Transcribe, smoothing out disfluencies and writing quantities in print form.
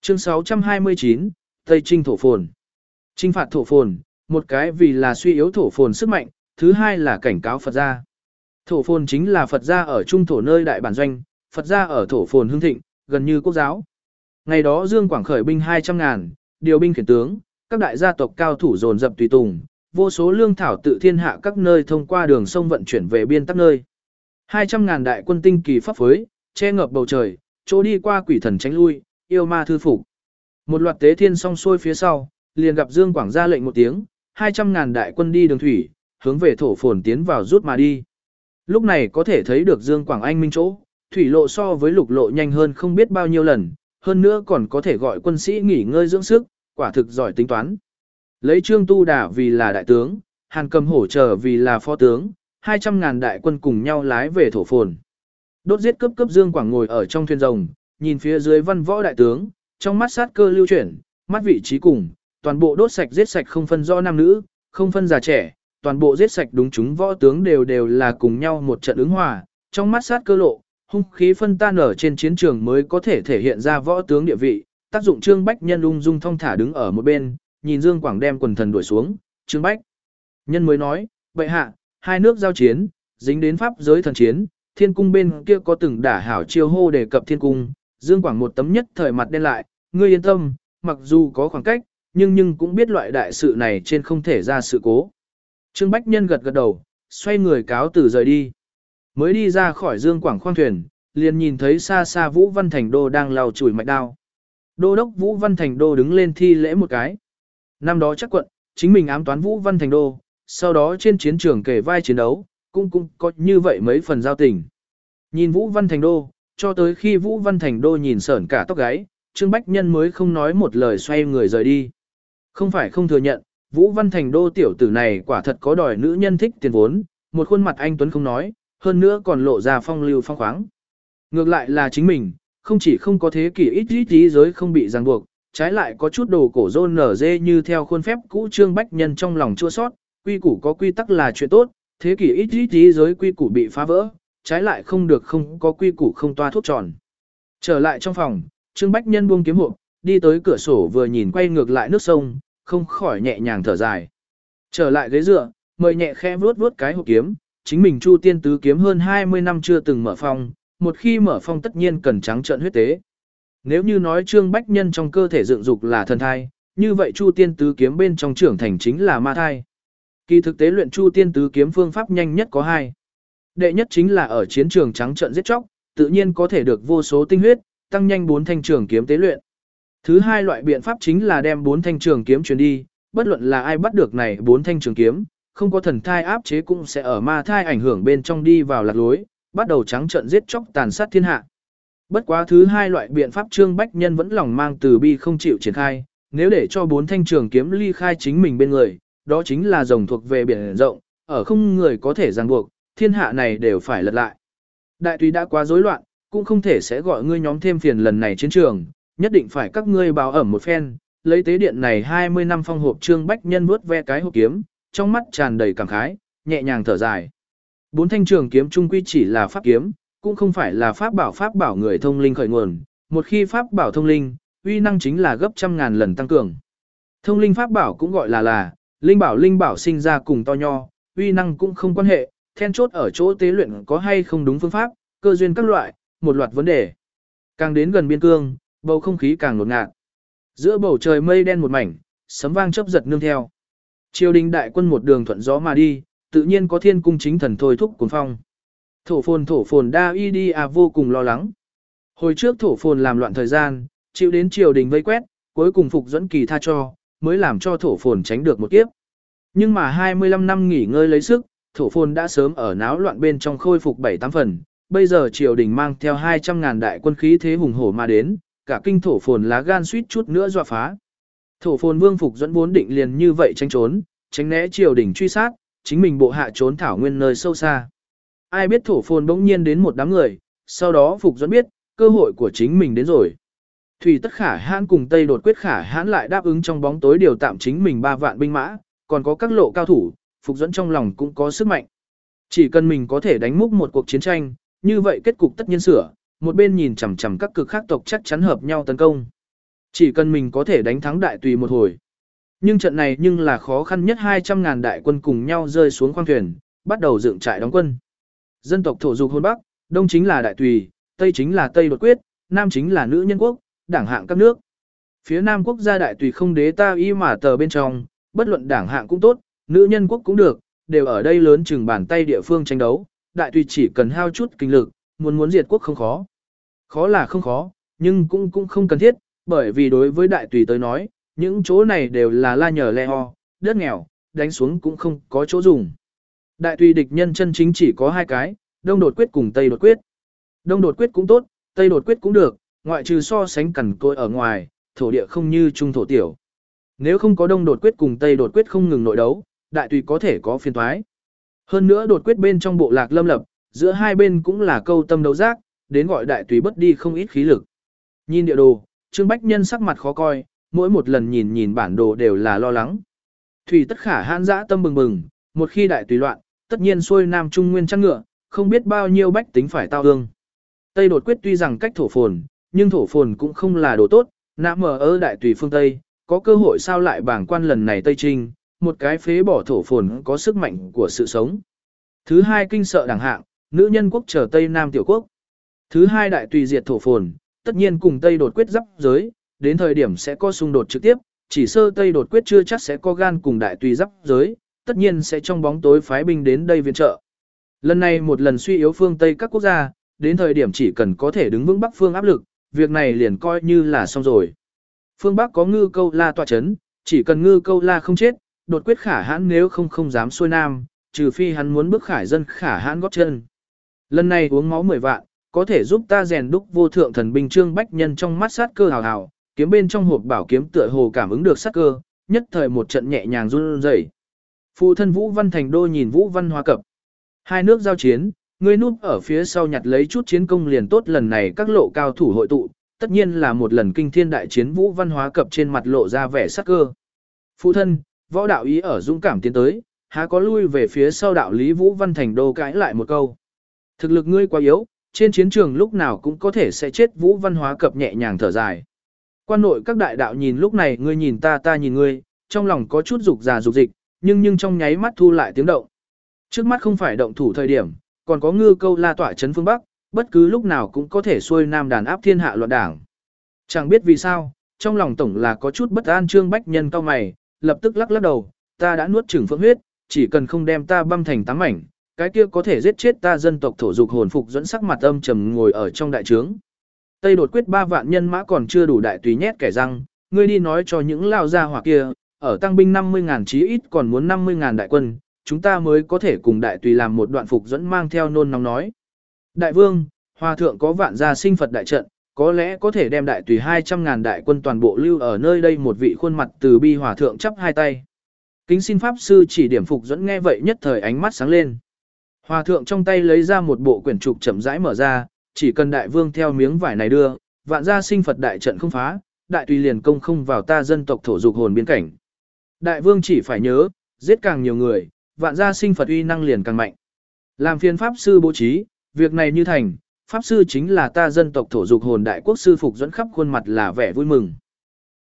Chương 629, Tây Trinh thổ phồn. Chinh phạt thổ phồn, một cái vì là suy yếu thổ phồn sức mạnh, thứ hai là cảnh cáo Phật gia. Thổ phồn chính là Phật gia ở trung thổ nơi đại bản doanh, Phật gia ở thổ phồn hưng thịnh, gần như quốc giáo. Ngày đó Dương Quảng khởi binh 200.000, điều binh khiển tướng, các đại gia tộc cao thủ dồn dập tùy tùng, vô số lương thảo tự thiên hạ các nơi thông qua đường sông vận chuyển về biên tắc nơi. 200.000 đại quân tinh kỳ pháp phối, che ngập bầu trời, chỗ đi qua quỷ thần tránh lui, yêu ma thư phục. Một loạt tế thiên song xuôi phía sau, liền gặp Dương Quảng ra lệnh một tiếng, 200.000 đại quân đi đường thủy, hướng về thổ phồn tiến vào rút mà đi. Lúc này có thể thấy được Dương Quảng anh minh chỗ, thủy lộ so với lục lộ nhanh hơn không biết bao nhiêu lần, hơn nữa còn có thể gọi quân sĩ nghỉ ngơi dưỡng sức, quả thực giỏi tính toán. Lấy Trương Tu Đà vì là đại tướng, Hàn Cầm Hổ trở vì là phó tướng, 200.000 đại quân cùng nhau lái về thổ phồn. Đốt giết cấp Dương Quảng ngồi ở trong thuyền rồng, nhìn phía dưới văn võ đại tướng, trong mắt sát cơ lưu chuyển, mắt vị trí cùng, toàn bộ đốt sạch giết sạch không phân rõ nam nữ, không phân già trẻ, toàn bộ giết sạch đúng chúng võ tướng đều là cùng nhau một trận ứng hòa, trong mắt sát cơ lộ, hung khí phân tan ở trên chiến trường mới có thể thể hiện ra võ tướng địa vị, tác dụng Trương Bách Nhân ung dung thong thả đứng ở một bên, nhìn Dương Quảng đem quần thần đuổi xuống, Trương Bách Nhân mới nói, bệ hạ, hai nước giao chiến, dính đến pháp giới thần chiến, thiên cung bên kia có từng đả hảo chiêu hô đề cập thiên cung, Dương Quảng một tấm nhất thời mặt đen lại, ngươi yên tâm, mặc dù có khoảng cách, nhưng cũng biết loại đại sự này trên không thể ra sự cố. Trương Bách Nhân gật gật đầu, xoay người cáo từ rời đi. Mới đi ra khỏi Dương Quảng khoang thuyền, liền nhìn thấy xa xa Vũ Văn Thành Đô đang lau chùi mạch đao. Đô đốc Vũ Văn Thành Đô đứng lên thi lễ một cái. Năm đó chắc quận, chính mình ám toán Vũ Văn Thành Đô, sau đó trên chiến trường kề vai chiến đấu, cũng có như vậy mấy phần giao tình. Nhìn Vũ Văn Thành Đô, cho tới khi Vũ Văn Thành Đô nhìn sởn cả tóc gáy, Trương Bách Nhân mới không nói một lời xoay người rời đi. Không phải không thừa nhận, Vũ Văn Thành Đô tiểu tử này quả thật có đòi nữ nhân thích tiền vốn, một khuôn mặt anh tuấn không nói, hơn nữa còn lộ ra phong lưu phong khoáng. Ngược lại là chính mình, không chỉ không có thế kỷ ít giới không bị ràng buộc, trái lại có chút đồ cổ rôn nở dê như theo khuôn phép cũ. Trương Bách Nhân trong lòng chua sót, quy củ có quy tắc là chuyện tốt, thế kỷ ít giới quy củ bị phá vỡ, trái lại không được không có quy củ không toa thuốc tròn. Trở lại trong phòng, Trương Bách Nhân buông kiếm hộp, đi tới cửa sổ vừa nhìn quay ngược lại nước sông, không khỏi nhẹ nhàng thở dài. Trở lại ghế dựa, mời nhẹ khẽ vuốt cái hộp kiếm, chính mình Chu Tiên Tứ kiếm hơn 20 năm chưa từng mở phong, một khi mở phong tất nhiên cần trắng trợn huyết tế. Nếu như nói Trương Bách Nhân trong cơ thể dựng dục là thần thai, như vậy Chu Tiên Tứ kiếm bên trong trưởng thành chính là ma thai. Kỳ thực tế luyện Chu Tiên Tứ kiếm phương pháp nhanh nhất có hai. Đệ nhất chính là ở chiến trường trắng trợn giết chóc, tự nhiên có thể được vô số tinh huyết, tăng nhanh 4 thanh trường kiếm tế luyện. Thứ hai loại biện pháp chính là đem 4 thanh trường kiếm truyền đi, bất luận là ai bắt được này 4 thanh trường kiếm, không có thần thai áp chế cũng sẽ ở ma thai ảnh hưởng bên trong đi vào lạc lối, bắt đầu trắng trợn giết chóc tàn sát thiên hạ. Bất quá thứ hai loại biện pháp Trương Bách Nhân vẫn lòng mang từ bi không chịu triển khai, nếu để cho 4 thanh trường kiếm ly khai chính mình bên người, đó chính là rồng thuộc về biển rộng, ở không người có thể ràng buộc, thiên hạ này đều phải lật lại. Đại tùy đã quá rối loạn, cũng không thể sẽ gọi ngươi nhóm thêm phiền lần này chiến trường, nhất định phải các ngươi báo ẩm một phen, lấy tế điện này 20 năm phong hộp. Trương Bách Nhân vuốt ve cái hộp kiếm, trong mắt tràn đầy cảm khái, nhẹ nhàng thở dài. 4 thanh trường kiếm chung quy chỉ là pháp kiếm, cũng không phải là pháp bảo người thông linh khởi nguồn, một khi pháp bảo thông linh, uy năng chính là gấp trăm ngàn lần tăng cường. Thông linh pháp bảo cũng gọi là linh bảo sinh ra cùng to nho, uy năng cũng không quan hệ, then chốt ở chỗ tế luyện có hay không đúng phương pháp, cơ duyên các loại, một loạt vấn đề. Càng đến gần biên cương, bầu không khí càng ngột ngạt. Giữa bầu trời mây đen một mảnh, sấm vang chớp giật nương theo. Triều đình đại quân một đường thuận gió mà đi, tự nhiên có thiên cung chính thần thôi thúc cuốn phong. Thổ phồn đa y đi vô cùng lo lắng. Hồi trước thổ phồn làm loạn thời gian, chịu đến triều đình vây quét, cuối cùng Phục Duẫn Kỳ tha cho, mới làm cho thổ phồn tránh được một kiếp. Nhưng mà 25 năm nghỉ ngơi lấy sức, thổ phồn đã sớm ở náo loạn bên trong khôi phục 7-8 phần. Bây giờ triều đình mang theo 200.000 đại quân khí thế hùng hổ mà đến, cả kinh thổ phồn lá gan suýt chút nữa dọa phá. Thổ phồn vương Phục Duẫn vốn định liền như vậy tránh trốn, tránh né triều đình truy sát, chính mình bộ hạ trốn thảo nguyên nơi sâu xa. Ai biết thổ phồn bỗng nhiên đến một đám người, sau đó Phục Duẫn biết, cơ hội của chính mình đến rồi. Thủy Tất Khả Hãn cùng Tây Đột Quyết Khả Hãn lại đáp ứng trong bóng tối điều tạm chính mình 3 vạn binh mã, còn có các lộ cao thủ, Phục Duẫn trong lòng cũng có sức mạnh. Chỉ cần mình có thể đánh múc một cuộc chiến tranh, như vậy kết cục tất nhiên sửa, một bên nhìn chằm chằm các cực khác tộc chắc chắn hợp nhau tấn công. Chỉ cần mình có thể đánh thắng đại tùy một hồi. Nhưng trận này nhưng là khó khăn nhất 200.000 đại quân cùng nhau rơi xuống khoang thuyền, bắt đầu dựng trại đóng quân. Dân tộc thổ dục hôn Bắc, Đông chính là đại tùy, Tây chính là Tây đột quyết, Nam chính là nữ nhân quốc, đảng hạng các nước. Phía Nam quốc gia đại tùy không đế ta y mà tờ bên trong, bất luận đảng hạng cũng tốt, nữ nhân quốc cũng được, đều ở đây lớn chừng bàn tay địa phương tranh đấu, đại tùy chỉ cần hao chút kinh lực, muốn diệt quốc không khó. Khó là không khó, nhưng cũng không cần thiết, bởi vì đối với đại tùy tới nói, những chỗ này đều là la nhờ le ho, đất nghèo, đánh xuống cũng không có chỗ dùng. Đại tùy địch nhân chân chính chỉ có hai cái, Đông đột quyết cùng Tây đột quyết. Đông đột quyết cũng tốt, Tây đột quyết cũng được, ngoại trừ so sánh cằn cỗi ở ngoài, thổ địa không như trung thổ tiểu. Nếu không có Đông đột quyết cùng Tây đột quyết không ngừng nội đấu, đại tùy có thể có phiền toái. Hơn nữa đột quyết bên trong bộ lạc lâm lập, giữa hai bên cũng là câu tâm đấu giác, đến gọi đại tùy bất đi không ít khí lực. Nhìn địa đồ, Trương Bách Nhân sắc mặt khó coi, mỗi một lần nhìn bản đồ đều là lo lắng. Thủy tất khả hãn dã tâm bừng bừng, một khi đại tùy loạn, tất nhiên xuôi Nam Trung Nguyên chăn ngựa, không biết bao nhiêu bách tính phải tao ương. Tây đột quyết tuy rằng cách thổ phồn, nhưng thổ phồn cũng không là đồ tốt, nã mờ ơ đại tùy phương Tây, có cơ hội sao lại bảng quan lần này Tây Trinh, một cái phế bỏ thổ phồn có sức mạnh của sự sống. Thứ hai kinh sợ đẳng hạng, nữ nhân quốc trở Tây Nam tiểu quốc. Thứ hai đại tùy diệt thổ phồn, tất nhiên cùng Tây đột quyết giáp giới, đến thời điểm sẽ có xung đột trực tiếp, chỉ sơ Tây đột quyết chưa chắc sẽ có gan cùng đại tùy giáp giới, tất nhiên sẽ trong bóng tối phái binh đến đây viện trợ. Lần này một lần suy yếu phương Tây các quốc gia, đến thời điểm chỉ cần có thể đứng vững Bắc phương áp lực, việc này liền coi như là xong rồi. Phương Bắc có Ngư Câu La tọa chấn, chỉ cần Ngư Câu La không chết, đột quyết khả hãn nếu không dám xuôi Nam, trừ phi hắn muốn bước khải dân khả hãn góp chân. Lần này uống máu 10 vạn, có thể giúp ta rèn đúc vô thượng thần binh Trương Bách Nhân trong mắt sát cơ hào hào, kiếm bên trong hộp bảo kiếm tựa hồ cảm ứng được sát cơ, nhất thời một trận nhẹ nhàng run rẩy. Phụ thân Vũ Văn Thành Đô nhìn Vũ Văn Hóa Cập. Hai nước giao chiến, người núp ở phía sau nhặt lấy chút chiến công liền tốt, lần này các lộ cao thủ hội tụ, tất nhiên là một lần kinh thiên đại chiến. Vũ Văn Hóa Cập trên mặt lộ ra vẻ sát cơ. Phụ thân, võ đạo ý ở dũng cảm tiến tới, há có lui về phía sau đạo lý. Vũ Văn Thành Đô cãi lại một câu. Thực lực ngươi quá yếu, trên chiến trường lúc nào cũng có thể sẽ chết. Vũ Văn Hóa Cập nhẹ nhàng thở dài. Quan nội các đại đạo nhìn lúc này ngươi nhìn ta, ta nhìn ngươi, trong lòng có chút dục già dục dịch, nhưng trong nháy mắt thu lại tiếng động. Trước mắt không phải động thủ thời điểm, còn có Ngư Câu La tỏa chấn phương Bắc, bất cứ lúc nào cũng có thể xuôi Nam đàn áp thiên hạ loạn đảng. Chẳng biết vì sao, trong lòng tổng là có chút bất an. Trương Bách Nhân cau mày, lập tức lắc lắc đầu, ta đã nuốt chửng phượng huyết, chỉ cần không đem ta băm thành tám mảnh, cái kia có thể giết chết ta. Dân tộc thổ dục hồn phục dẫn sắc mặt âm trầm ngồi ở trong đại trướng. Tây đột quyết 3 vạn nhân mã còn chưa đủ đại tùy nhét kẻ răng, ngươi đi nói cho những lao gia hỏa kia, ở tăng binh 50.000 chí ít còn muốn 50.000 đại quân, chúng ta mới có thể cùng đại tùy làm một đoạn phục dẫn mang theo nôn nóng nói. Đại vương, hòa thượng có vạn gia sinh Phật đại trận, có lẽ có thể đem đại tùy 200.000 đại quân toàn bộ lưu ở nơi đây. Một vị khuôn mặt từ bi hòa thượng chắp hai tay. Kính xin pháp sư chỉ điểm phục dẫn. Nghe vậy nhất thời ánh mắt sáng lên. Hòa thượng trong tay lấy ra một bộ quyển trục chậm rãi mở ra, chỉ cần đại vương theo miếng vải này đưa, vạn gia sinh Phật đại trận không phá, đại tùy liền công không vào ta dân tộc thổ dục hồn biên cảnh. Đại vương chỉ phải nhớ, giết càng nhiều người, vạn gia sinh Phật uy năng liền càng mạnh. Làm phiền pháp sư bố trí, việc này như thành, pháp sư chính là ta dân tộc thổ dục hồn đại quốc sư phục dẫn khắp khuôn mặt là vẻ vui mừng.